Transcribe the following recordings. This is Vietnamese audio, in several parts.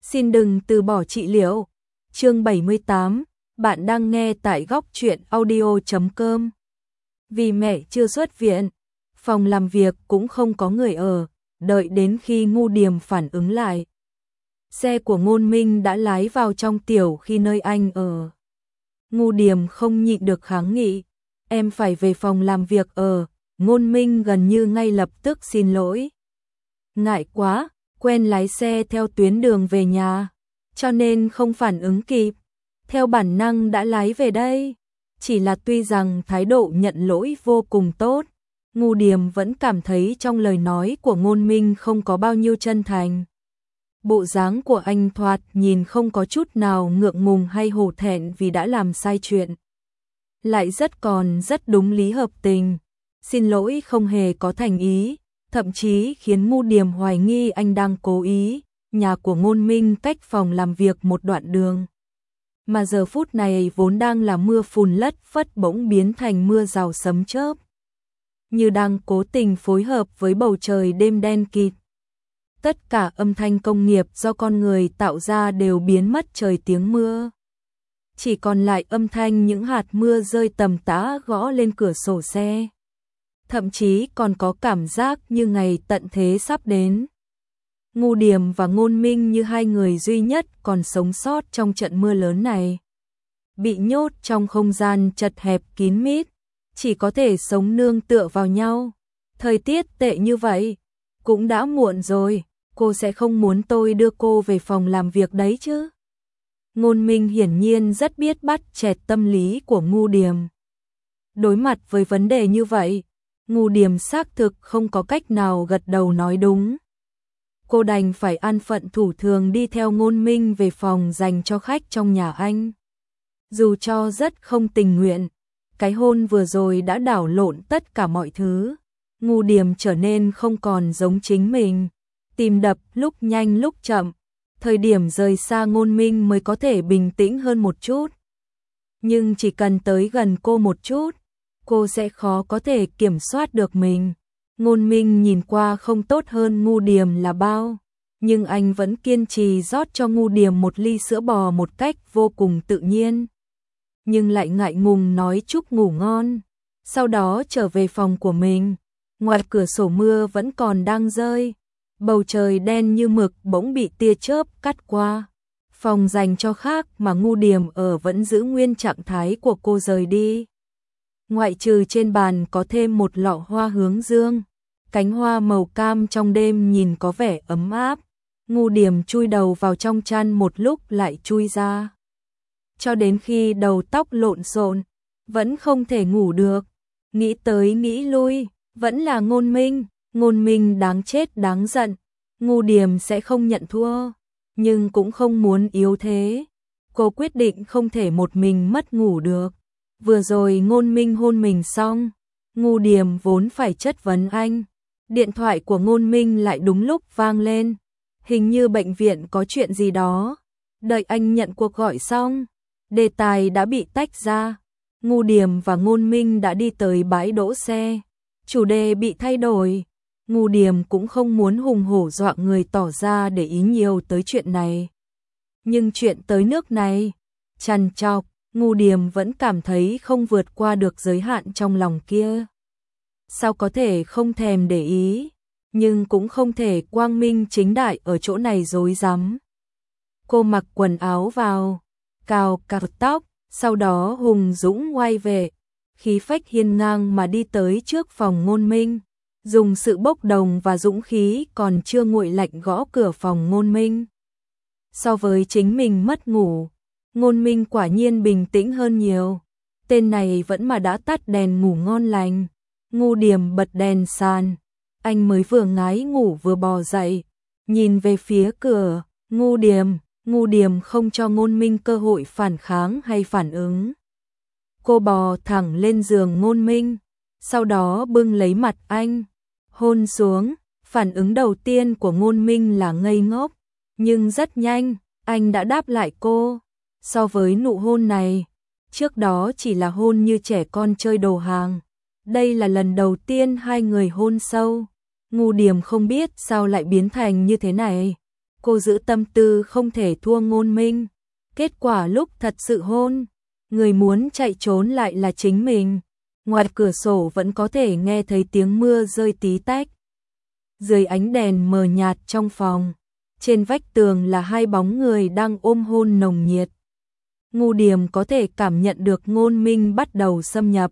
Xin đừng từ bỏ trị liệu. Chương 78, bạn đang nghe tại góc truyện audio.com. Vì mẹ chưa xuất viện, phòng làm việc cũng không có người ở, đợi đến khi Ngu Điềm phản ứng lại. Xe của Ngôn Minh đã lái vào trong tiểu khi nơi anh ở. Ngu Điềm không nhịn được kháng nghị, em phải về phòng làm việc ở. Ngôn Minh gần như ngay lập tức xin lỗi. Ngại quá, quen lái xe theo tuyến đường về nhà, cho nên không phản ứng kịp. Theo bản năng đã lái về đây. Chỉ là tuy rằng thái độ nhận lỗi vô cùng tốt, Ngu Điềm vẫn cảm thấy trong lời nói của Ngôn Minh không có bao nhiêu chân thành. Bộ dáng của anh thoạt nhìn không có chút nào ngượng ngùng hay hổ thẹn vì đã làm sai chuyện. Lại rất đúng lý hợp tình. Xin lỗi không hề có thành ý, thậm chí khiến Ngu Điềm hoài nghi anh đang cố ý. Nhà của Ngôn Minh cách phòng làm việc một đoạn đường, mà giờ phút này vốn đang là mưa phùn lất phất bỗng biến thành mưa rào sấm chớp, như đang cố tình phối hợp với bầu trời đêm đen kịt. Tất cả âm thanh công nghiệp do con người tạo ra đều biến mất trời tiếng mưa. Chỉ còn lại âm thanh những hạt mưa rơi tầm tã gõ lên cửa sổ xe. Thậm chí còn có cảm giác như ngày tận thế sắp đến. Ngu Điềm và Ngôn Minh như hai người duy nhất còn sống sót trong trận mưa lớn này. Bị nhốt trong không gian chật hẹp kín mít, chỉ có thể sống nương tựa vào nhau. Thời tiết tệ như vậy, cũng đã muộn rồi, cô sẽ không muốn tôi đưa cô về phòng làm việc đấy chứ. Ngôn Minh hiển nhiên rất biết bắt chẹt tâm lý của Ngu Điềm. Đối mặt với vấn đề như vậy, Ngu Điềm xác thực không có cách nào gật đầu nói đúng. Cô đành phải an phận thủ thường đi theo Ngôn Minh về phòng dành cho khách trong nhà anh. Dù cho rất không tình nguyện, cái hôn vừa rồi đã đảo lộn tất cả mọi thứ. Ngu Điềm trở nên không còn giống chính mình, tim đập lúc nhanh lúc chậm. Thời điểm rời xa Ngôn Minh mới có thể bình tĩnh hơn một chút. Nhưng chỉ cần tới gần cô một chút, cô sẽ khó có thể kiểm soát được mình. Ngôn Minh nhìn qua không tốt hơn Ngu Điềm là bao, nhưng anh vẫn kiên trì rót cho Ngu Điềm một ly sữa bò một cách vô cùng tự nhiên. Nhưng lại ngại ngùng nói chúc ngủ ngon, sau đó trở về phòng của mình. Ngoài cửa sổ mưa vẫn còn đang rơi, bầu trời đen như mực bỗng bị tia chớp cắt qua. Phòng dành cho khác mà Ngu Điềm ở vẫn giữ nguyên trạng thái của cô rời đi. Ngoại trừ trên bàn có thêm một lọ hoa hướng dương, cánh hoa màu cam trong đêm nhìn có vẻ ấm áp. Ngu Điềm chui đầu vào trong chăn một lúc lại chui ra. Cho đến khi đầu tóc lộn xộn, vẫn không thể ngủ được. Nghĩ tới nghĩ lui, vẫn là Ngôn Minh. Ngôn Minh đáng chết đáng giận. Ngu Điềm sẽ không nhận thua, nhưng cũng không muốn yếu thế. Cô quyết định không thể một mình mất ngủ được. Vừa rồi Ngôn Minh hôn mình xong, Ngu Điềm vốn phải chất vấn anh. Điện thoại của Ngôn Minh lại đúng lúc vang lên. Hình như bệnh viện có chuyện gì đó. Đợi anh nhận cuộc gọi xong, đề tài đã bị tách ra. Ngu Điềm và Ngôn Minh đã đi tới bãi đỗ xe. Chủ đề bị thay đổi. Ngu Điềm cũng không muốn hùng hổ dọa người tỏ ra để ý nhiều tới chuyện này. Nhưng chuyện tới nước này, trằn trọc, Ngu Điềm vẫn cảm thấy không vượt qua được giới hạn trong lòng kia. Sao có thể không thèm để ý, nhưng cũng không thể quang minh chính đại ở chỗ này rối rắm. Cô mặc quần áo vào, cào tóc, sau đó hùng dũng quay về, khí phách hiên ngang mà đi tới trước phòng Ngôn Minh, dùng sự bốc đồng và dũng khí còn chưa nguội lạnh gõ cửa phòng Ngôn Minh. So với chính mình mất ngủ, Ngôn Minh quả nhiên bình tĩnh hơn nhiều. Tên này vẫn mà đã tắt đèn ngủ ngon lành. Ngu Điềm bật đèn sàn, anh mới vừa ngái ngủ vừa bò dậy, nhìn về phía cửa. Ngu Điềm không cho Ngôn Minh cơ hội phản kháng hay phản ứng. Cô bò thẳng lên giường Ngôn Minh, sau đó bưng lấy mặt anh, hôn xuống. Phản ứng đầu tiên của Ngôn Minh là ngây ngốc, nhưng rất nhanh, anh đã đáp lại cô. So với nụ hôn này, trước đó chỉ là hôn như trẻ con chơi đồ hàng. Đây là lần đầu tiên hai người hôn sâu. Ngu Điềm không biết sao lại biến thành như thế này. cô giữ tâm tư không thể thua Ngôn Minh. Kết quả lúc thật sự hôn, người muốn chạy trốn lại là chính mình. Ngoài cửa sổ vẫn có thể nghe thấy tiếng mưa rơi tí tách. Dưới ánh đèn mờ nhạt trong phòng, trên vách tường là hai bóng người đang ôm hôn nồng nhiệt. Ngu Điềm có thể cảm nhận được Ngôn Minh bắt đầu xâm nhập.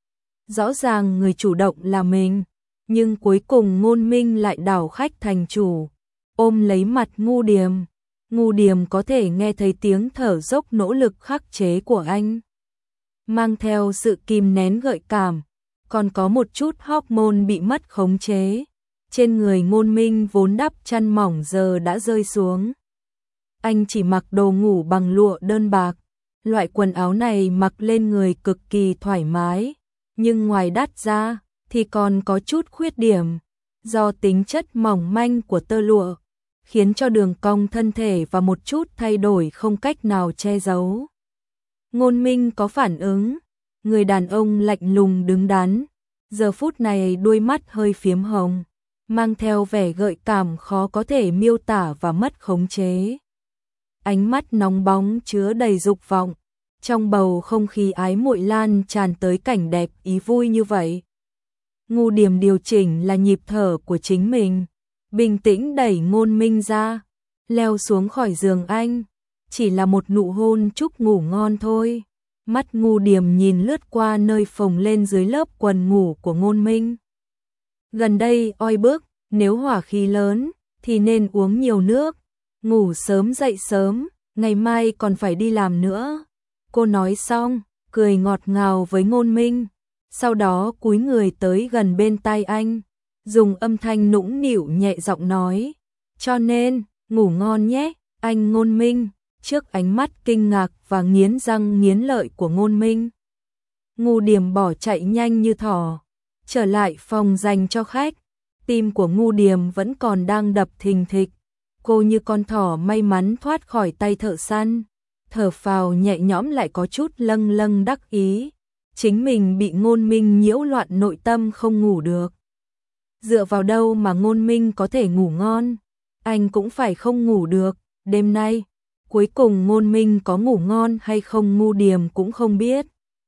Rõ ràng người chủ động là mình, nhưng cuối cùng Ngôn Minh lại đảo khách thành chủ, ôm lấy mặt Ngu Điềm. Ngu Điềm có thể nghe thấy tiếng thở dốc nỗ lực khắc chế của anh, mang theo sự kìm nén gợi cảm, còn có một chút hormone bị mất khống chế. Trên người Ngôn Minh vốn đắp chăn mỏng giờ đã rơi xuống. Anh chỉ mặc đồ ngủ bằng lụa đơn bạc. Loại quần áo này mặc lên người cực kỳ thoải mái, nhưng ngoài đắt ra thì còn có chút khuyết điểm. Do tính chất mỏng manh của tơ lụa, khiến cho đường cong thân thể và một chút thay đổi không cách nào che giấu. Ngôn Minh có phản ứng, người đàn ông lạnh lùng đứng đắn. Giờ phút này đôi mắt hơi phiếm hồng, mang theo vẻ gợi cảm khó có thể miêu tả và mất khống chế. Ánh mắt nóng bóng chứa đầy dục vọng, trong bầu không khí ái muội lan tràn tới cảnh đẹp ý vui như vậy. Ngu Điềm điều chỉnh là nhịp thở của chính mình, bình tĩnh đẩy Ngôn Minh ra, leo xuống khỏi giường anh, chỉ là một nụ hôn chúc ngủ ngon thôi. Mắt Ngu Điềm nhìn lướt qua nơi phồng lên dưới lớp quần ngủ của Ngôn Minh. Gần đây oi bức, nếu hỏa khí lớn thì nên uống nhiều nước, ngủ sớm dậy sớm, ngày mai còn phải đi làm nữa. Cô nói xong, cười ngọt ngào với Ngôn Minh, sau đó cúi người tới gần bên tai anh, dùng âm thanh nũng nịu nhẹ giọng nói, cho nên, ngủ ngon nhé, anh Ngôn Minh. Trước ánh mắt kinh ngạc và nghiến răng nghiến lợi của Ngôn Minh, Ngu Điềm bỏ chạy nhanh như thỏ, trở lại phòng dành cho khách. Tim của Ngu Điềm vẫn còn đang đập thình thịch, cô như con thỏ may mắn thoát khỏi tay thợ săn, thở phào nhẹ nhõm lại có chút lâng lâng đắc ý. Chính mình bị Ngôn Minh nhiễu loạn nội tâm không ngủ được. Dựa vào đâu mà Ngôn Minh có thể ngủ ngon, anh cũng phải không ngủ được. Đêm nay, cuối cùng Ngôn Minh có ngủ ngon hay không Ngu Điềm cũng không biết.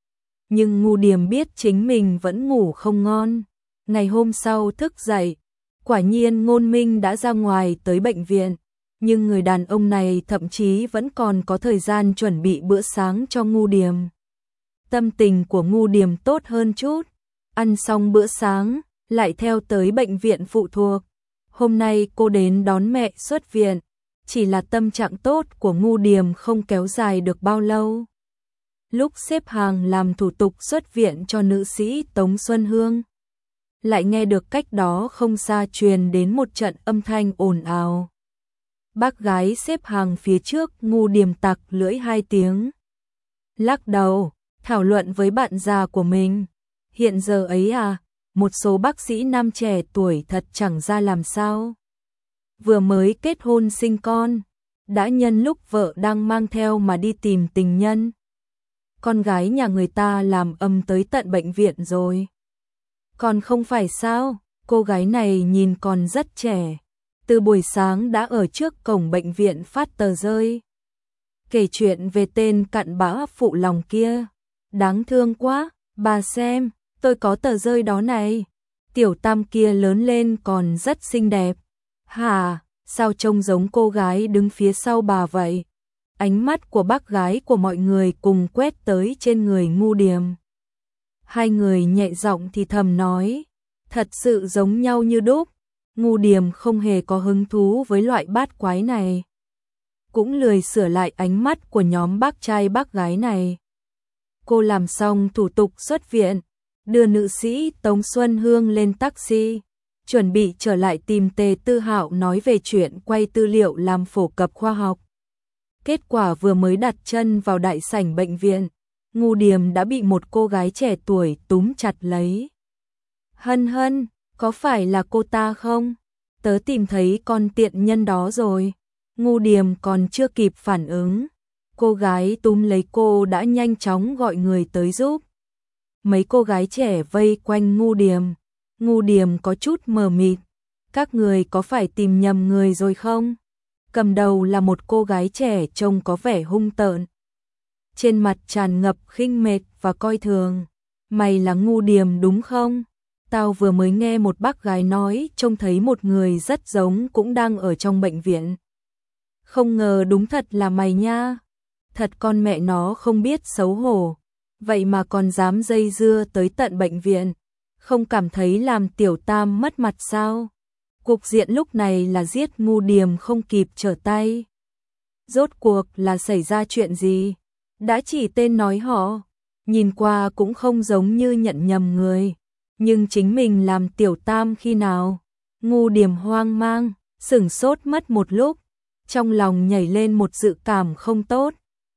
Nhưng Ngu Điềm biết chính mình vẫn ngủ không ngon. Ngày hôm sau thức dậy, quả nhiên Ngôn Minh đã ra ngoài tới bệnh viện, nhưng người đàn ông này thậm chí vẫn còn có thời gian chuẩn bị bữa sáng cho Ngu Điềm. Tâm tình của Ngu Điềm tốt hơn chút, ăn xong bữa sáng, lại theo tới bệnh viện phụ thuộc. Hôm nay cô đến đón mẹ xuất viện, chỉ là tâm trạng tốt của Ngu Điềm không kéo dài được bao lâu. Lúc xếp hàng làm thủ tục xuất viện cho nữ sĩ Tống Xuân Hương, lại nghe được cách đó không xa truyền đến một trận âm thanh ồn ào. Bác gái xếp hàng phía trước Ngu Điềm tặc lưỡi 2 tiếng. Lắc đầu, thảo luận với bạn già của mình. Hiện giờ ấy à, một số bác sĩ nam trẻ tuổi thật chẳng ra làm sao. Vừa mới kết hôn sinh con, đã nhân lúc vợ đang mang theo mà đi tìm tình nhân. Con gái nhà người ta làm ầm tới tận bệnh viện rồi. Còn không phải sao, cô gái này nhìn còn rất trẻ. Từ buổi sáng đã ở trước cổng bệnh viện phát tờ rơi, kể chuyện về tên cặn bã phụ lòng kia. Đáng thương quá, bà xem, tôi có tờ rơi đó này. Tiểu Tam kia lớn lên còn rất xinh đẹp. Hả, sao trông giống cô gái đứng phía sau bà vậy? Ánh mắt của bác gái của mọi người cùng quét tới trên người Ngu Điềm. Hai người nhẹ giọng thì thầm nói, thật sự giống nhau như đúc. Ngu Điềm không hề có hứng thú với loại bát quái này, cũng lười sửa lại ánh mắt của nhóm bác trai bác gái này. Cô làm xong thủ tục xuất viện, đưa nữ sĩ Tống Xuân Hương lên taxi, chuẩn bị trở lại tìm Tề Tư Hạo nói về chuyện quay tư liệu làm phổ cập khoa học. Kết quả vừa mới đặt chân vào đại sảnh bệnh viện, Ngu Điềm đã bị một cô gái trẻ tuổi túm chặt lấy. Hân Hân, có phải là cô ta không? Tớ tìm thấy con tiện nhân đó rồi. Ngu Điềm còn chưa kịp phản ứng, cô gái túm lấy cô đã nhanh chóng gọi người tới giúp. Mấy cô gái trẻ vây quanh Ngu Điềm có chút mờ mịt. Các người có phải tìm nhầm người rồi không? cầm đầu là một cô gái trẻ trông có vẻ hung tợn. Trên mặt tràn ngập khinh mệt và coi thường. Mày là Ngu Điềm đúng không? Tao vừa mới nghe một bác gái nói trông thấy một người rất giống cũng đang ở trong bệnh viện. Không ngờ đúng thật là mày nha. Thật con mẹ nó không biết xấu hổ. Vậy mà còn dám dây dưa tới tận bệnh viện. Không cảm thấy làm Tiểu Tam mất mặt sao? Cục diện lúc này là giết Ngu Điềm không kịp trở tay. Rốt cuộc là xảy ra chuyện gì? Đã chỉ tên nói họ, nhìn qua cũng không giống như nhận nhầm người. Nhưng chính mình làm Tiểu Tam khi nào? Ngu Điềm hoang mang, sửng sốt mất một lúc. Trong lòng nhảy lên một dự cảm không tốt.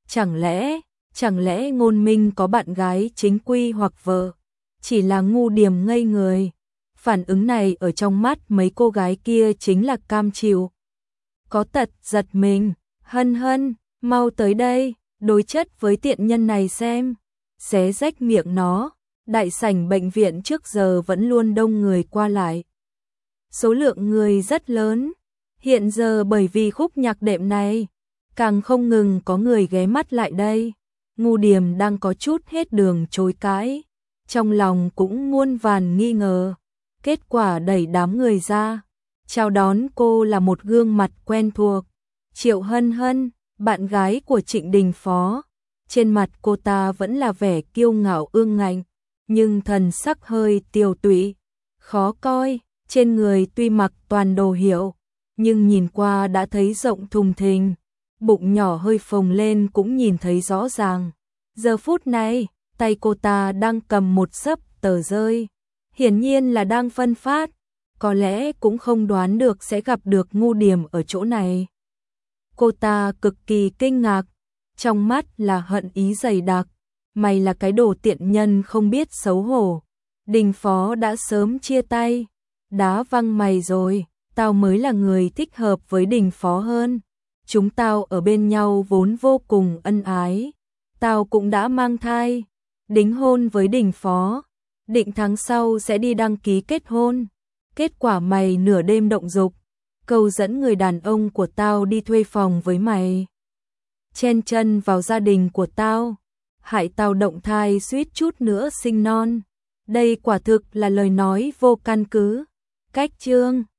Chẳng lẽ Ngôn Minh có bạn gái chính quy hoặc vợ? Chỉ là Ngu Điềm ngây người. Phản ứng này ở trong mắt mấy cô gái kia chính là cam chịu. Có tật giật mình, Hân Hân, mau tới đây, đối chất với tiện nhân này xem. Xé rách miệng nó, đại sảnh bệnh viện trước giờ vẫn luôn đông người qua lại. Số lượng người rất lớn, hiện giờ bởi vì khúc nhạc đệm này, càng không ngừng có người ghé mắt lại đây. Ngu Điềm đang có chút hết đường chối cãi, trong lòng cũng muôn vàn nghi ngờ. Kết quả đẩy đám người ra, chào đón cô là một gương mặt quen thuộc, Triệu Hân Hân, bạn gái của Trịnh Đình Phó. Trên mặt cô ta vẫn là vẻ kiêu ngạo ương ngạnh, nhưng thần sắc hơi tiều tụy, khó coi, trên người tuy mặc toàn đồ hiệu, nhưng nhìn qua đã thấy rộng thùng thình, bụng nhỏ hơi phồng lên cũng nhìn thấy rõ ràng. Giờ phút này, tay cô ta đang cầm một xấp tờ rơi, hiển nhiên là đang phân phát, có lẽ cũng không đoán được sẽ gặp được Ngu Điềm ở chỗ này. Cô ta cực kỳ kinh ngạc, trong mắt là hận ý dày đặc, mày là cái đồ tiện nhân không biết xấu hổ. Đình Phó đã sớm chia tay, đá văng mày rồi, tao mới là người thích hợp với Đình Phó hơn. Chúng tao ở bên nhau vốn vô cùng ân ái, tao cũng đã mang thai, đính hôn với Đình Phó, định tháng sau sẽ đi đăng ký kết hôn. Kết quả mày nửa đêm động dục, câu dẫn người đàn ông của tao đi thuê phòng với mày. Chen chân vào gia đình của tao, hại tao động thai suýt chút nữa sinh non. Đây quả thực là lời nói vô căn cứ. Cách chương